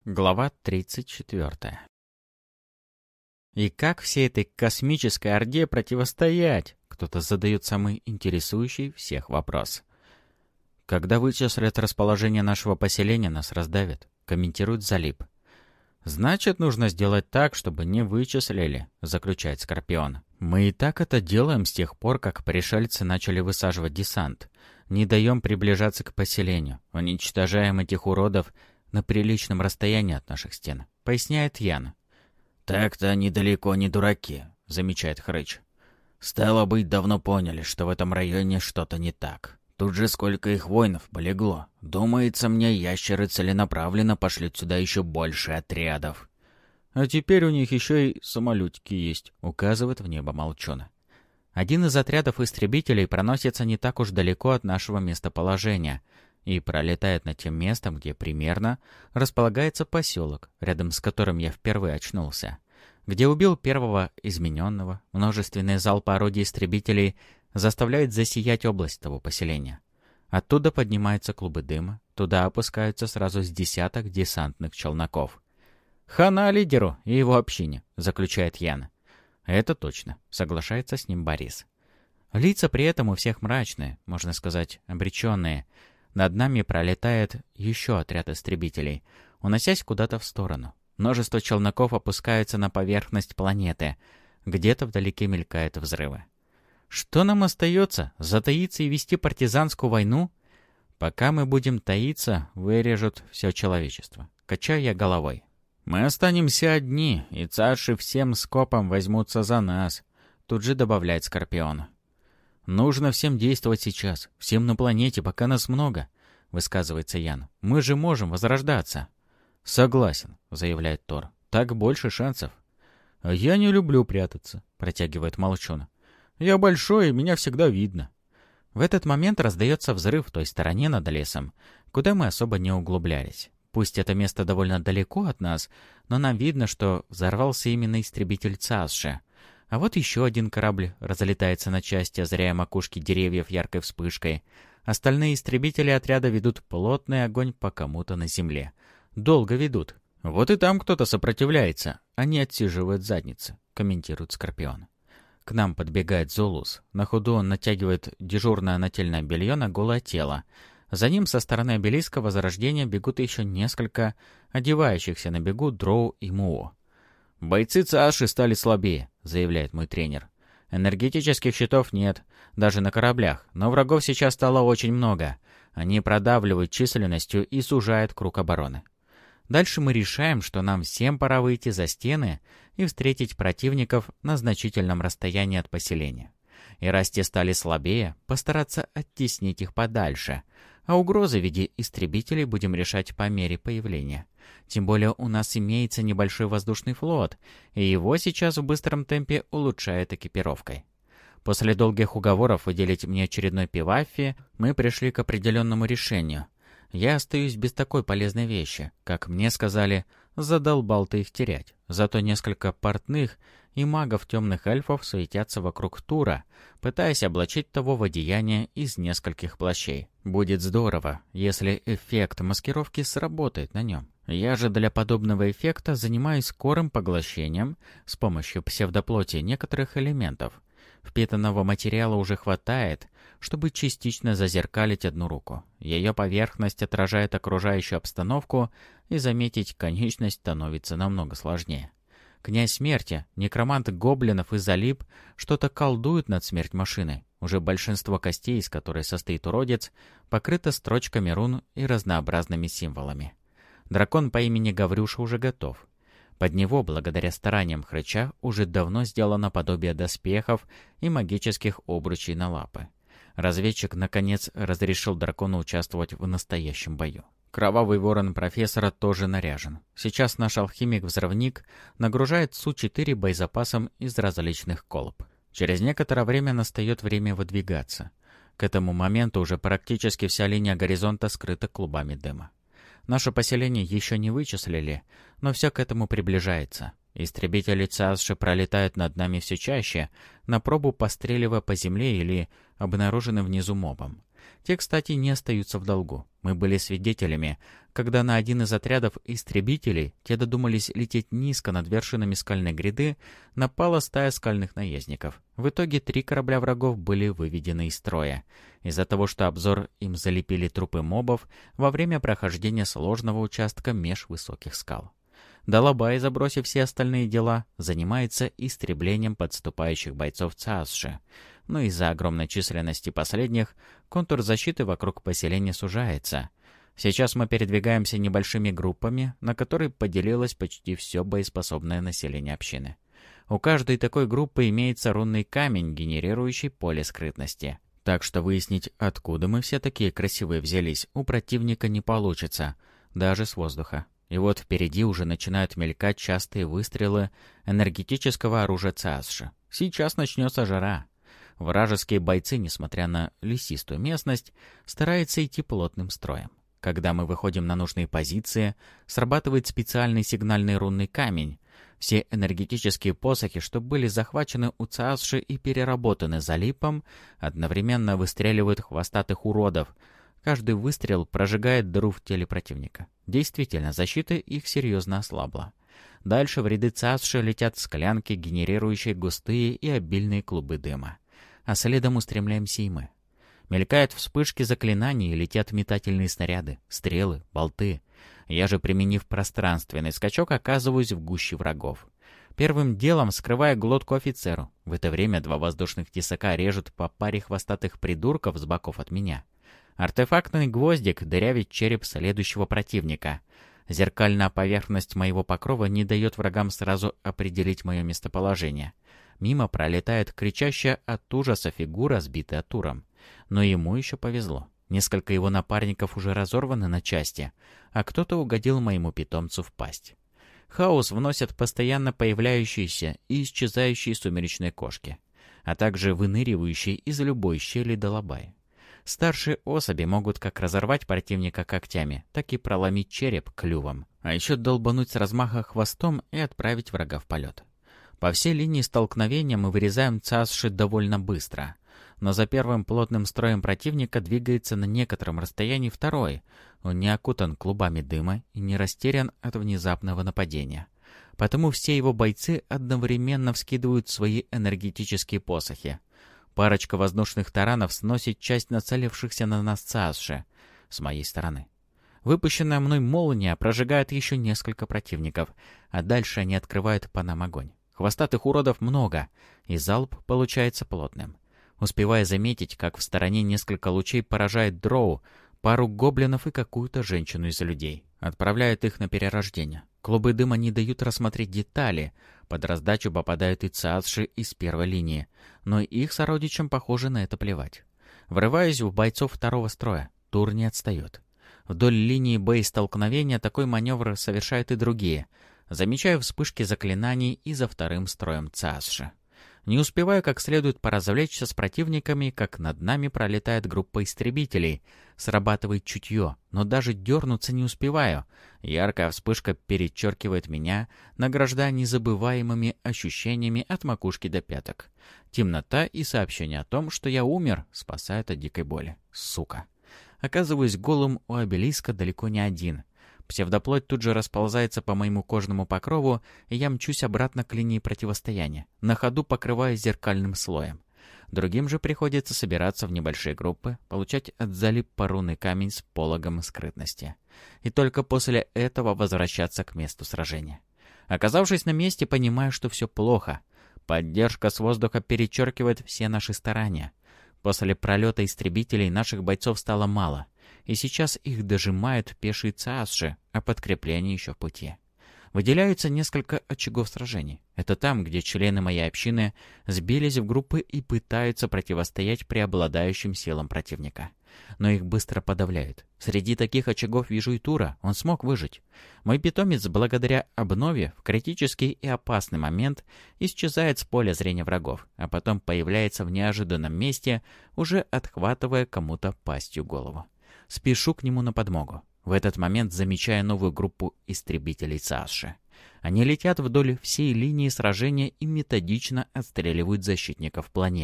Глава 34. И как всей этой космической орде противостоять? Кто-то задает самый интересующий всех вопрос. Когда вычислят расположение нашего поселения, нас раздавят, комментирует Залип. Значит, нужно сделать так, чтобы не вычислили, заключает Скорпион. Мы и так это делаем с тех пор, как пришельцы начали высаживать десант. Не даем приближаться к поселению, уничтожаем этих уродов на приличном расстоянии от наших стен, поясняет Ян. «Так-то они далеко не дураки», — замечает Хрыч. «Стало быть, давно поняли, что в этом районе что-то не так. Тут же сколько их воинов полегло. Думается мне, ящеры целенаправленно пошлют сюда еще больше отрядов». «А теперь у них еще и самолетики есть», — указывает в небо Молчун. Один из отрядов истребителей проносится не так уж далеко от нашего местоположения и пролетает над тем местом, где примерно располагается поселок, рядом с которым я впервые очнулся, где убил первого измененного. Множественные залпы орудий истребителей заставляют засиять область того поселения. Оттуда поднимаются клубы дыма, туда опускаются сразу с десяток десантных челноков. «Хана лидеру и его общине», — заключает Ян. «Это точно», — соглашается с ним Борис. Лица при этом у всех мрачные, можно сказать, обреченные. Над нами пролетает еще отряд истребителей, уносясь куда-то в сторону. Множество челноков опускаются на поверхность планеты. Где-то вдалеке мелькают взрывы. Что нам остается? Затаиться и вести партизанскую войну? Пока мы будем таиться, вырежут все человечество. Качаю я головой. Мы останемся одни, и царши всем скопом возьмутся за нас. Тут же добавляет Скорпион. «Нужно всем действовать сейчас, всем на планете, пока нас много», — высказывается Ян. «Мы же можем возрождаться». «Согласен», — заявляет Тор. «Так больше шансов». «Я не люблю прятаться», — протягивает Молчун. «Я большой, и меня всегда видно». В этот момент раздается взрыв в той стороне над лесом, куда мы особо не углублялись. Пусть это место довольно далеко от нас, но нам видно, что взорвался именно истребитель Цасши. А вот еще один корабль разлетается на части, озаряя макушки деревьев яркой вспышкой. Остальные истребители отряда ведут плотный огонь по кому-то на земле. Долго ведут. Вот и там кто-то сопротивляется. Они отсиживают задницы, комментирует Скорпион. К нам подбегает Зулус. На ходу он натягивает дежурное нательное белье на голое тело. За ним со стороны обелиска Возрождения бегут еще несколько одевающихся на бегу Дроу и Муу. «Бойцы Цааши стали слабее», — заявляет мой тренер. «Энергетических щитов нет, даже на кораблях, но врагов сейчас стало очень много. Они продавливают численностью и сужают круг обороны. Дальше мы решаем, что нам всем пора выйти за стены и встретить противников на значительном расстоянии от поселения. И раз те стали слабее, постараться оттеснить их подальше, а угрозы в виде истребителей будем решать по мере появления. Тем более у нас имеется небольшой воздушный флот, и его сейчас в быстром темпе улучшают экипировкой». После долгих уговоров выделить мне очередной пиваффи, мы пришли к определенному решению. Я остаюсь без такой полезной вещи. Как мне сказали, задолбал ты их терять. Зато несколько портных и магов темных эльфов суетятся вокруг Тура, пытаясь облачить того в одеяние из нескольких плащей. Будет здорово, если эффект маскировки сработает на нем. Я же для подобного эффекта занимаюсь скорым поглощением с помощью псевдоплоти некоторых элементов. Впитанного материала уже хватает, чтобы частично зазеркалить одну руку. Ее поверхность отражает окружающую обстановку, и заметить конечность становится намного сложнее. Князь Смерти, некромант гоблинов и Залип что-то колдуют над смерть машины. Уже большинство костей, из которой состоит уродец, покрыто строчками рун и разнообразными символами. Дракон по имени Гаврюша уже готов. Под него, благодаря стараниям Хрыча, уже давно сделано подобие доспехов и магических обручей на лапы. Разведчик, наконец, разрешил дракону участвовать в настоящем бою. Кровавый ворон профессора тоже наряжен. Сейчас наш алхимик-взрывник нагружает Су-4 боезапасом из различных колб. Через некоторое время настает время выдвигаться. К этому моменту уже практически вся линия горизонта скрыта клубами дыма. Наше поселение еще не вычислили, но все к этому приближается. Истребители Цааши пролетают над нами все чаще, на пробу постреливая по земле или обнаруженным внизу мобом. Те, кстати, не остаются в долгу. Мы были свидетелями, когда на один из отрядов истребителей, те додумались лететь низко над вершинами скальной гряды, напала стая скальных наездников. В итоге 3 корабля врагов были выведены из строя, из-за того, что обзор им залепили трупы мобов во время прохождения сложного участка меж высоких скал. Далабай, забросив все остальные дела, занимается истреблением подступающих бойцов ЦАСШи, но из-за огромной численности последних контур защиты вокруг поселения сужается. Сейчас мы передвигаемся небольшими группами, на которые поделилось почти все боеспособное население общины. У каждой такой группы имеется рунный камень, генерирующий поле скрытности. Так что выяснить, откуда мы все такие красивые взялись, у противника не получится, даже с воздуха. И вот впереди уже начинают мелькать частые выстрелы энергетического оружия ЦАСШи. Сейчас начнется жара. Вражеские бойцы, несмотря на лесистую местность, стараются идти плотным строем. Когда мы выходим на нужные позиции, срабатывает специальный сигнальный рунный камень. Все энергетические посохи, что были захвачены у ЦАСШи и переработаны залипом, одновременно выстреливают хвостатых уродов. Каждый выстрел прожигает дыру в теле противника. Действительно, защита их серьезно ослабла. Дальше в ряды ЦАСШи летят склянки, генерирующие густые и обильные клубы дыма. А следом устремляемся и мы. Мелькают вспышки заклинаний и летят метательные снаряды, стрелы, болты. Я же, применив пространственный скачок, оказываюсь в гуще врагов. Первым делом скрывая глотку офицеру. В это время 2 воздушных тесака режут по паре хвостатых придурков с боков от меня. Артефактный гвоздик дырявит череп следующего противника. Зеркальная поверхность моего покрова не дает врагам сразу определить мое местоположение. Мимо пролетает кричащая от ужаса фигура, сбитая туром. Но ему еще повезло. Несколько его напарников уже разорваны на части, а кто-то угодил моему питомцу в пасть. Хаос вносят постоянно появляющиеся и исчезающие сумеречные кошки, а также выныривающие из любой щели Далабай. Старшие особи могут как разорвать противника когтями, так и проломить череп клювом, а еще долбануть с размаха хвостом и отправить врага в полет. По всей линии столкновения мы вырезаем ЦАСШи довольно быстро, но за первым плотным строем противника двигается на некотором расстоянии второй. Он не окутан клубами дыма и не растерян от внезапного нападения. Потому все его бойцы одновременно вскидывают свои энергетические посохи. Парочка воздушных таранов сносит часть нацелившихся на нас ЦАСШи с моей стороны. Выпущенная мной молния прожигает еще несколько противников, а дальше они открывают по нам огонь. Хвостатых уродов много, и залп получается плотным. Успевая заметить, как в стороне несколько лучей поражает дроу, пару гоблинов и какую-то женщину из людей. Отправляет их на перерождение. Клубы дыма не дают рассмотреть детали. Под раздачу попадают и ЦАСШи из первой линии, но их сородичам, похоже, на это плевать. Врываюсь в бойцов второго строя. Тур не отстает. Вдоль линии боестолкновения такой маневр совершают и другие. Замечаю вспышки заклинаний и за вторым строем ЦАСШи. Не успеваю как следует поразвлечься с противниками, как над нами пролетает группа истребителей. Срабатывает чутье, но даже дернуться не успеваю. Яркая вспышка перечеркивает меня, награждая незабываемыми ощущениями от макушки до пяток. Темнота и сообщение о том, что я умер, спасают от дикой боли. Сука. Оказываюсь голым у обелиска далеко не один. Псевдоплоть тут же расползается по моему кожному покрову, и я мчусь обратно к линии противостояния, на ходу покрываясь зеркальным слоем. Другим же приходится собираться в небольшие группы, получать от залипа рунный камень с пологом скрытности. И только после этого возвращаться к месту сражения. Оказавшись на месте, понимаю, что все плохо. Поддержка с воздуха перечеркивает все наши старания. После пролета истребителей наших бойцов стало мало. И сейчас их дожимают пешие ЦАСШи, а подкрепление еще в пути. Выделяются несколько очагов сражений. Это там, где члены моей общины сбились в группы и пытаются противостоять преобладающим силам противника. Но их быстро подавляют. Среди таких очагов вижу и Тура, он смог выжить. Мой питомец, благодаря обнове, в критический и опасный момент исчезает с поля зрения врагов, а потом появляется в неожиданном месте, уже отхватывая кому-то пастью голову. Спешу к нему на подмогу. В этот момент замечаю новую группу истребителей ЦАСШи. Они летят вдоль всей линии сражения и методично отстреливают защитников планеты.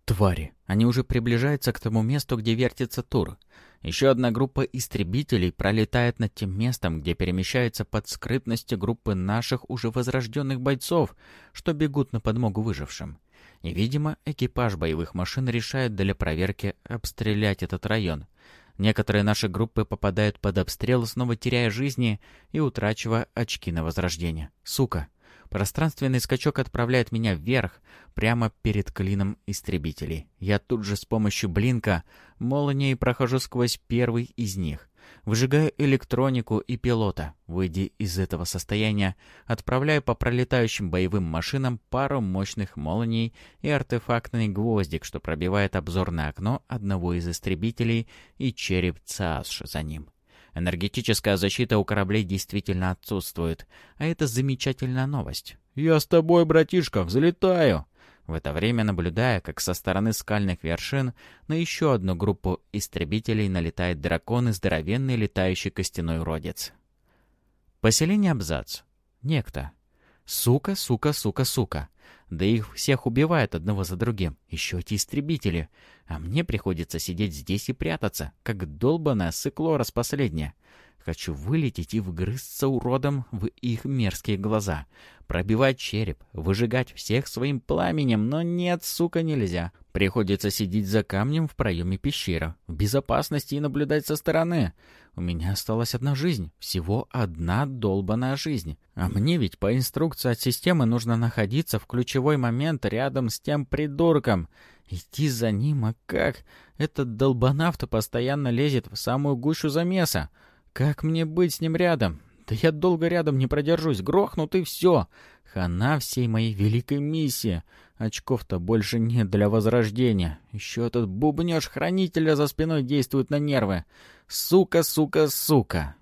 Твари! Они уже приближаются к тому месту, где вертится тур. Еще одна группа истребителей пролетает над тем местом, где перемещается под скрытностью группы наших уже возрожденных бойцов, что бегут на подмогу выжившим. И, видимо, экипаж боевых машин решает для проверки обстрелять этот район. Некоторые наши группы попадают под обстрел, снова теряя жизни и утрачивая очки на возрождение. Сука! Пространственный скачок отправляет меня вверх, прямо перед клином истребителей. Я тут же с помощью блинка молнией прохожу сквозь первый из них. Выжигаю электронику и пилота. Выйдя из этого состояния, отправляю по пролетающим боевым машинам пару мощных молний и артефактный гвоздик, что пробивает обзорное окно одного из истребителей и череп ЦАСШ за ним. Энергетическая защита у кораблей действительно отсутствует, а это замечательная новость. «Я с тобой, братишка, взлетаю!» В это время наблюдая, как со стороны скальных вершин на еще одну группу истребителей налетает дракон и здоровенный летающий костяной уродец. Поселение Абзац. Некто. Сука, сука, сука, сука. Да их всех убивают одного за другим. Еще эти истребители. А мне приходится сидеть здесь и прятаться, как долбаное сыкло распоследнее. Хочу вылететь и вгрызться уродом в их мерзкие глаза. Пробивать череп, выжигать всех своим пламенем, но нет, сука, нельзя. Приходится сидеть за камнем в проеме пещеры, в безопасности и наблюдать со стороны. У меня осталась одна жизнь, всего одна долбаная жизнь. А мне ведь по инструкции от системы нужно находиться в ключевой момент рядом с тем придурком. Идти за ним, а как? Этот долбанавт постоянно лезет в самую гущу замеса. Как мне быть с ним рядом? Да я долго рядом не продержусь, грохнут и все. Хана всей моей великой миссии. Очков-то больше нет для возрождения. Еще этот бубнёж хранителя за спиной действует на нервы. Сука, сука, сука.